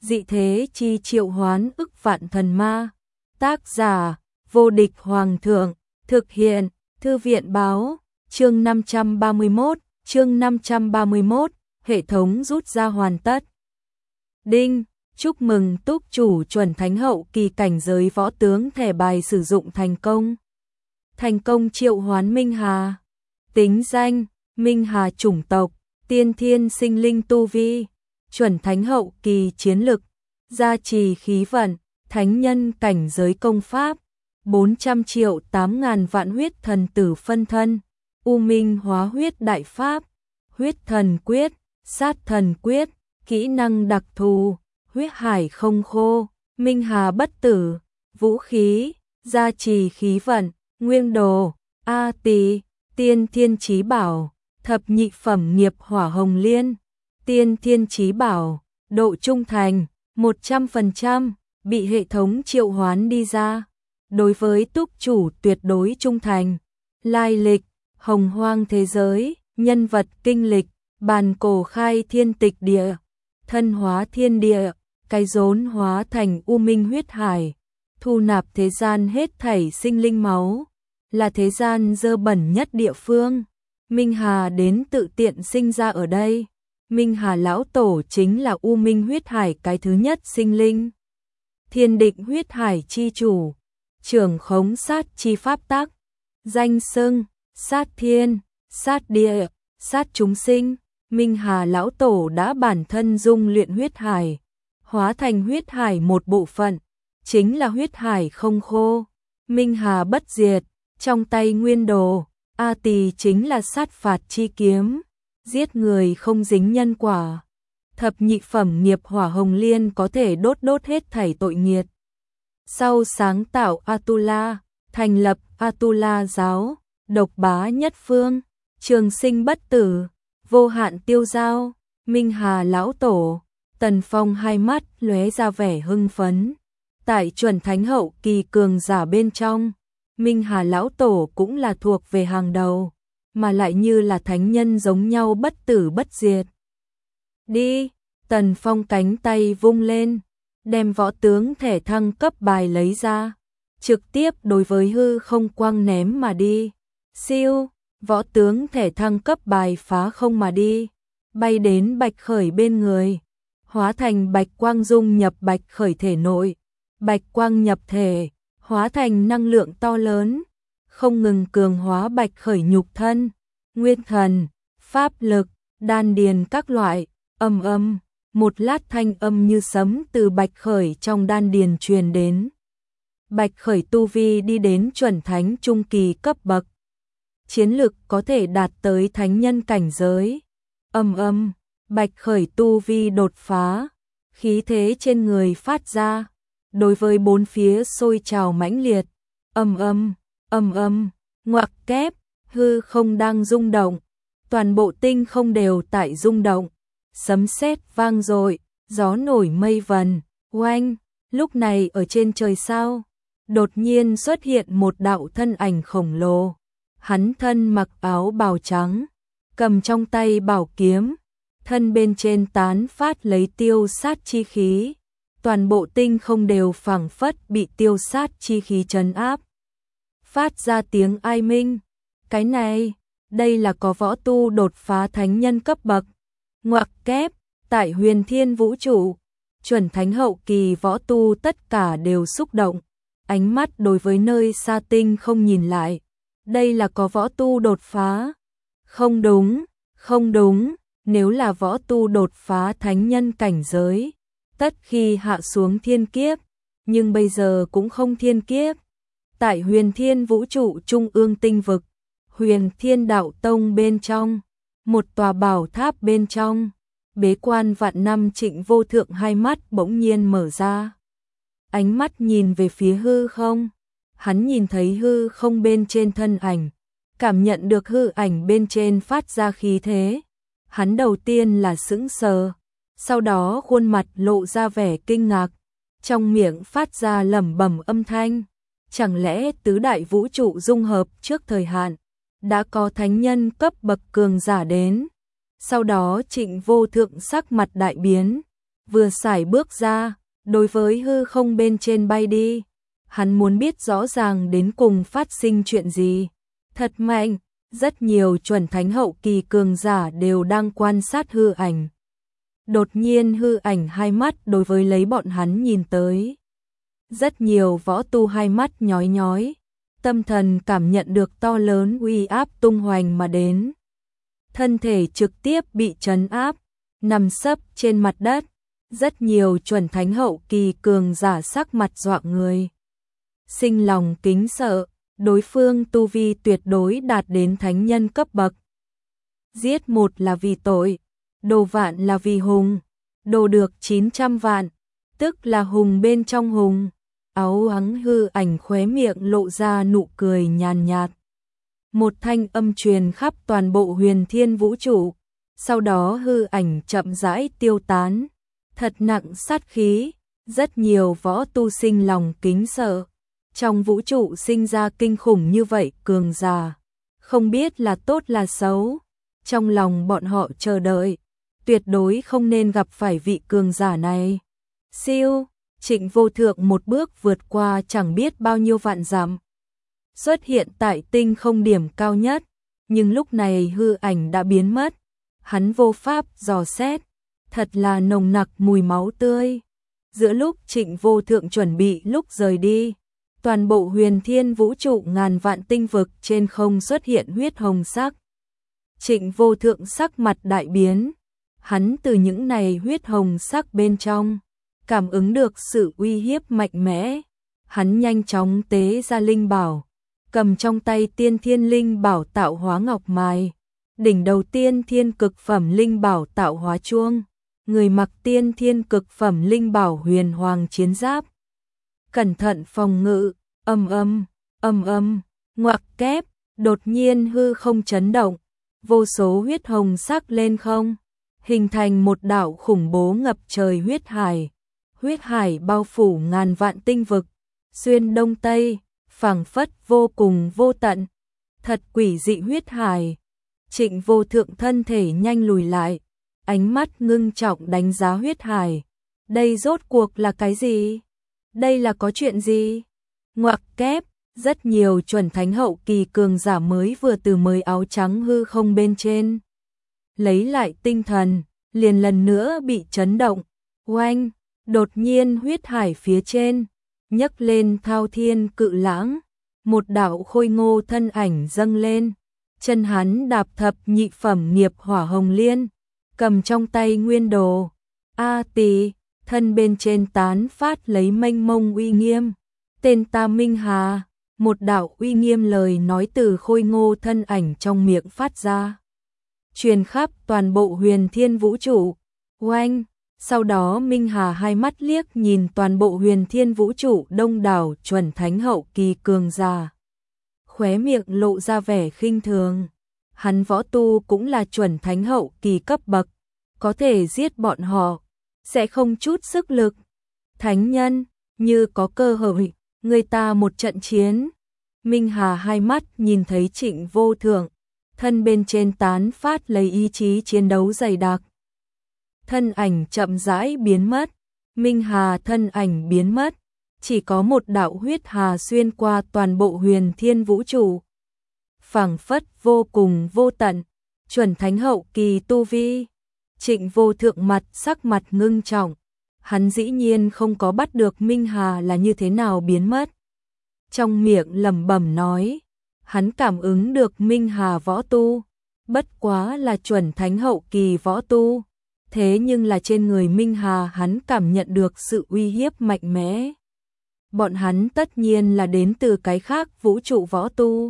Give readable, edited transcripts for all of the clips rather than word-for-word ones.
dị thế chi triệu hoán ức vạn thần ma. Tác giả, vô địch hoàng thượng, thực hiện, thư viện báo, chương 531, hệ thống rút ra hoàn tất. Đinh, chúc mừng túc chủ chuẩn thánh hậu kỳ cảnh giới võ tướng thẻ bài sử dụng thành công. Thành công triệu hoán Minh Hà. Tính danh, Minh Hà chủng tộc, tiên thiên sinh linh tu vi, chuẩn thánh hậu kỳ chiến lực, gia trì khí vận, thánh nhân cảnh giới công pháp, 400 triệu 8.000 vạn huyết thần tử phân thân, U Minh hóa huyết đại pháp, huyết thần quyết, sát thần quyết, kỹ năng đặc thù, huyết hải không khô, Minh Hà bất tử, vũ khí, gia trì khí vận, nguyên đồ, A Tỳ, tiên thiên chí bảo, thập nhị phẩm nghiệp hỏa hồng liên, tiên thiên chí bảo, độ trung thành, 100%, bị hệ thống triệu hoán đi ra. Đối với túc chủ tuyệt đối trung thành. Lai lịch, hồng hoang thế giới, nhân vật kinh lịch, bàn cổ khai thiên tịch địa, thân hóa thiên địa, cái rốn hóa thành U Minh huyết hải, thu nạp thế gian hết thảy sinh linh máu, là thế gian dơ bẩn nhất địa phương. Minh Hà đến tự tiện sinh ra ở đây. Minh Hà lão tổ chính là U Minh huyết hải cái thứ nhất sinh linh. Thiên định huyết hải chi chủ, trưởng khống sát chi pháp tắc, danh xưng, sát thiên, sát địa, sát chúng sinh. Minh Hà lão tổ đã bản thân dung luyện huyết hải, hóa thành huyết hải một bộ phận, chính là huyết hải không khô. Minh Hà bất diệt, trong tay nguyên đồ, A Tỳ chính là sát phạt chi kiếm, giết người không dính nhân quả. Thập nhị phẩm nghiệp hỏa hồng liên có thể đốt hết thảy tội nghiệt. Sau sáng tạo Atula, thành lập Atula giáo, độc bá nhất phương, trường sinh bất tử, vô hạn tiêu dao. Minh Hà lão tổ, Tần Phong hai mắt lóe ra vẻ hưng phấn. Tại chuẩn thánh hậu kỳ cường giả bên trong, Minh Hà lão tổ cũng là thuộc về hàng đầu, mà lại như là thánh nhân giống nhau bất tử bất diệt. Đi, Tần Phong cánh tay vung lên, đem võ tướng thẻ thăng cấp bài lấy ra, trực tiếp đối với hư không quang ném mà đi. Siêu, võ tướng thẻ thăng cấp bài phá không mà đi, bay đến Bạch Khởi bên người, hóa thành bạch quang dung nhập Bạch Khởi thể nội, bạch quang nhập thể, hóa thành năng lượng to lớn, không ngừng cường hóa Bạch Khởi nhục thân, nguyên thần, pháp lực, đan điền các loại. Âm âm, một lát thanh âm như sấm từ Bạch Khởi trong đan điền truyền đến. Bạch Khởi tu vi đi đến chuẩn thánh trung kỳ cấp bậc, chiến lực có thể đạt tới thánh nhân cảnh giới. Âm âm, Bạch Khởi tu vi đột phá, khí thế trên người phát ra, đối với bốn phía sôi trào mãnh liệt. Âm âm, ngoặc kép, hư không đang rung động, toàn bộ tinh không đều tại rung động. Sấm sét vang dội, gió nổi mây vần, oanh, lúc này ở trên trời sao, đột nhiên xuất hiện một đạo thân ảnh khổng lồ. Hắn thân mặc áo bào trắng, cầm trong tay bảo kiếm, thân bên trên tán phát lấy tiêu sát chi khí, toàn bộ tinh không đều phảng phất bị tiêu sát chi khí trấn áp. Phát ra tiếng ai minh, cái này, đây là có võ tu đột phá thánh nhân cấp bậc. Ngoặc kép, tại huyền thiên vũ trụ, chuẩn thánh hậu kỳ võ tu tất cả đều xúc động, ánh mắt đối với nơi xa tinh không nhìn lại. Đây là có võ tu đột phá. Không đúng, nếu là võ tu đột phá thánh nhân cảnh giới, tất khi hạ xuống thiên kiếp, nhưng bây giờ cũng không thiên kiếp. Tại huyền thiên vũ trụ trung ương tinh vực, huyền thiên đạo tông bên trong, một tòa bảo tháp bên trong, bế quan vạn năm Trịnh Vô Thượng hai mắt bỗng nhiên mở ra. Ánh mắt nhìn về phía hư không, hắn nhìn thấy hư không bên trên thân ảnh, cảm nhận được hư ảnh bên trên phát ra khí thế. Hắn đầu tiên là sững sờ, sau đó khuôn mặt lộ ra vẻ kinh ngạc, trong miệng phát ra lẩm bẩm âm thanh. Chẳng lẽ tứ đại vũ trụ dung hợp trước thời hạn, đã có thánh nhân cấp bậc cường giả đến? Sau đó Trịnh Vô Thượng sắc mặt đại biến, vừa sải bước ra, đối với hư không bên trên bay đi. Hắn muốn biết rõ ràng đến cùng phát sinh chuyện gì. Thật mạnh, rất nhiều chuẩn thánh hậu kỳ cường giả đều đang quan sát hư ảnh. Đột nhiên hư ảnh hai mắt đối với lấy bọn hắn nhìn tới. Rất nhiều võ tu hai mắt nhói nhói, tâm thần cảm nhận được to lớn uy áp tung hoành mà đến. Thân thể trực tiếp bị trấn áp, nằm sấp trên mặt đất. Rất nhiều chuẩn thánh hậu kỳ cường giả sắc mặt dọa người. Sinh lòng kính sợ, đối phương tu vi tuyệt đối đạt đến thánh nhân cấp bậc. Giết một là vì tội, đồ vạn là vì hùng, đồ được 900 vạn, tức là hùng bên trong hùng. Áo ắng hư ảnh khóe miệng lộ ra nụ cười nhàn nhạt. Một thanh âm truyền khắp toàn bộ huyền thiên vũ trụ, sau đó hư ảnh chậm rãi tiêu tán. Thật nặng sát khí, rất nhiều võ tu sinh lòng kính sợ. Trong vũ trụ sinh ra kinh khủng như vậy cường giả, không biết là tốt là xấu. Trong lòng bọn họ chờ đợi, tuyệt đối không nên gặp phải vị cường giả này. Siêu, Trịnh Vô Thượng một bước vượt qua chẳng biết bao nhiêu vạn dặm. Xuất hiện tại tinh không điểm cao nhất, nhưng lúc này hư ảnh đã biến mất. Hắn vô pháp dò xét, thật là nồng nặc mùi máu tươi. Giữa lúc Trịnh Vô Thượng chuẩn bị lúc rời đi, toàn bộ huyền thiên vũ trụ ngàn vạn tinh vực trên không xuất hiện huyết hồng sắc. Trịnh Vô Thượng sắc mặt đại biến, hắn từ những này huyết hồng sắc bên trong cảm ứng được sự uy hiếp mạnh mẽ. Hắn nhanh chóng tế ra linh bảo, cầm trong tay tiên thiên linh bảo tạo hóa ngọc mài, đỉnh đầu tiên thiên cực phẩm linh bảo tạo hóa chuông, người mặc tiên thiên cực phẩm linh bảo huyền hoàng chiến giáp. Cẩn thận phòng ngự, âm âm, ngoặc kép, đột nhiên hư không chấn động, vô số huyết hồng sắc lên không, hình thành một đạo khủng bố ngập trời huyết hải. Huyết hải bao phủ ngàn vạn tinh vực, xuyên đông tây, phảng phất vô cùng vô tận. Thật quỷ dị huyết hải. Trịnh Vô Thượng thân thể nhanh lùi lại, ánh mắt ngưng trọng đánh giá huyết hải. Đây rốt cuộc là cái gì? Đây là có chuyện gì? Ngoặc kép, rất nhiều chuẩn thánh hậu kỳ cường giả mới vừa từ mới áo trắng hư không bên trên lấy lại tinh thần, liền lần nữa bị chấn động. Oanh, đột nhiên huyết hải phía trên nhấc lên thao thiên cự lãng, một đạo khôi ngô thân ảnh dâng lên, chân hắn đạp thập nhị phẩm nghiệp hỏa hồng liên, cầm trong tay nguyên đồ A Tỳ, thân bên trên tán phát lấy mênh mông uy nghiêm. Tên ta Minh Hà, một đạo uy nghiêm lời nói từ khôi ngô thân ảnh trong miệng phát ra, truyền khắp toàn bộ huyền thiên vũ trụ. Oanh, sau đó Minh Hà hai mắt liếc nhìn toàn bộ huyền thiên vũ trụ đông đảo chuẩn thánh hậu kỳ cường giả, khóe miệng lộ ra vẻ khinh thường. Hắn võ tu cũng là chuẩn thánh hậu kỳ cấp bậc, có thể giết bọn họ, sẽ không chút sức lực. Thánh nhân, như có cơ hội, người ta một trận chiến. Minh Hà hai mắt nhìn thấy Trịnh Vô Thượng, thân bên trên tán phát lấy ý chí chiến đấu dày đặc. Thân ảnh chậm rãi biến mất, Minh Hà thân ảnh biến mất, chỉ có một đạo huyết hà xuyên qua toàn bộ huyền thiên vũ trụ. Phảng phất vô cùng vô tận, chuẩn thánh hậu kỳ tu vi. Trịnh Vô Thượng sắc mặt ngưng trọng, hắn dĩ nhiên không có bắt được Minh Hà là như thế nào biến mất. Trong miệng lẩm bẩm nói, hắn cảm ứng được Minh Hà võ tu, bất quá là chuẩn thánh hậu kỳ võ tu. Thế nhưng là trên người Minh Hà hắn cảm nhận được sự uy hiếp mạnh mẽ. Bọn hắn tất nhiên là đến từ cái khác vũ trụ võ tu.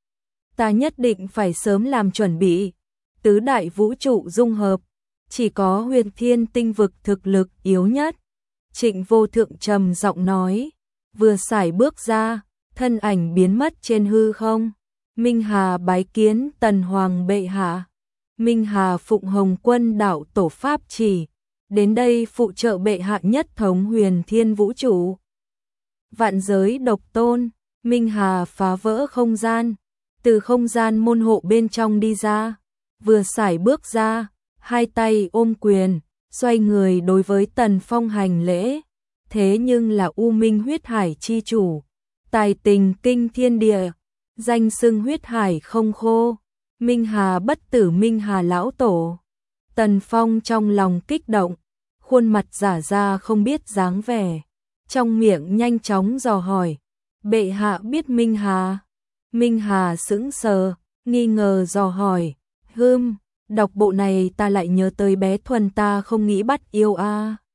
Ta nhất định phải sớm làm chuẩn bị. Tứ đại vũ trụ dung hợp, chỉ có huyền thiên tinh vực thực lực yếu nhất. Trịnh Vô Thượng trầm giọng nói, vừa sải bước ra, thân ảnh biến mất trên hư không. Minh Hà bái kiến Tần Hoàng bệ hạ. Minh Hà phụng Hồng Quân đạo tổ pháp chỉ, đến đây phụ trợ bệ hạ nhất thống huyền thiên vũ trụ. Vạn giới độc tôn, Minh Hà phá vỡ không gian, từ không gian môn hộ bên trong đi ra, vừa sải bước ra, hai tay ôm quyền, xoay người đối với Tần Phong hành lễ, thế nhưng là U Minh huyết hải chi chủ, tài tình kinh thiên địa, danh xưng huyết hải không khô, Minh Hà bất tử Minh Hà lão tổ. Tần Phong trong lòng kích động, khuôn mặt giả ra không biết dáng vẻ, trong miệng nhanh chóng dò hỏi, bệ hạ biết Minh Hà? Minh Hà sững sờ, nghi ngờ dò hỏi, đọc bộ này ta lại nhớ tới bé Thuần ta không nghĩ bắt yêu a.